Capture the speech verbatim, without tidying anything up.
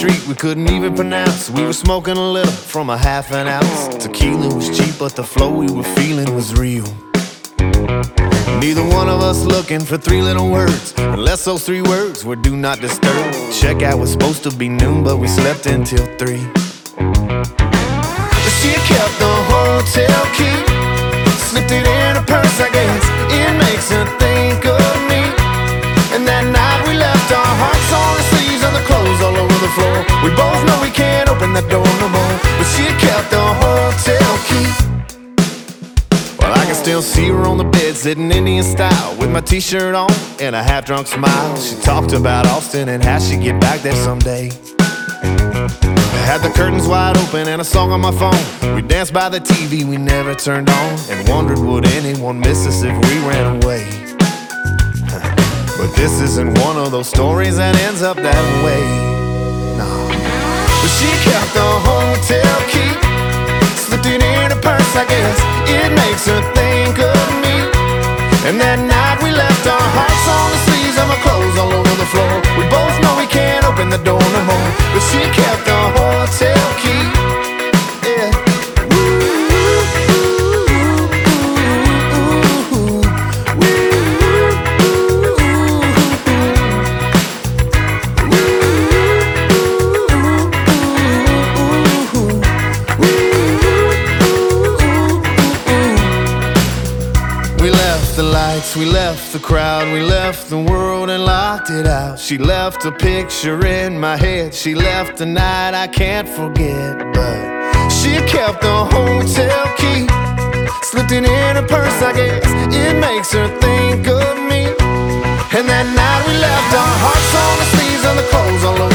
street we couldn't even pronounce. We were smoking a little from a half an ounce. Tequila was cheap, but the flow we were feeling was real. Neither one of us looking for three little words, unless those three words were do not disturb. Checkout was supposed to be noon, but we slept until three. She kept the hotel key, slipped it in her purse, I guess it makes her think of me. And that night we left our hearts on the sleeves and the clothes all over the floor. We both know we can't open that door no more, but she kept the hotel key. Well, I can still see her on the bed, sitting Indian style, with my t-shirt on and a half-drunk smile. She talked about Austin and how she'd get back there someday. I had the curtains wide open and a song on my phone. We danced by the T V we never turned on, and wondered would anyone miss us if we ran away. But this isn't one of those stories that ends up that way. No. But she kept the hotel key, slipped it in her purse, I guess it makes her think of me. And that night we left our hearts on the sleeves of our clothes all over the floor. We both know we can't open the door no more, but she kept the hotel key. Yeah. We left the lights, we left the crowd, we left the world and locked it out. She left a picture in my head, she left a night I can't forget. But she kept the hotel key, slipped it in her purse, I guess it makes her think of me. And that night we left our hearts on the sleeves of the clothes all over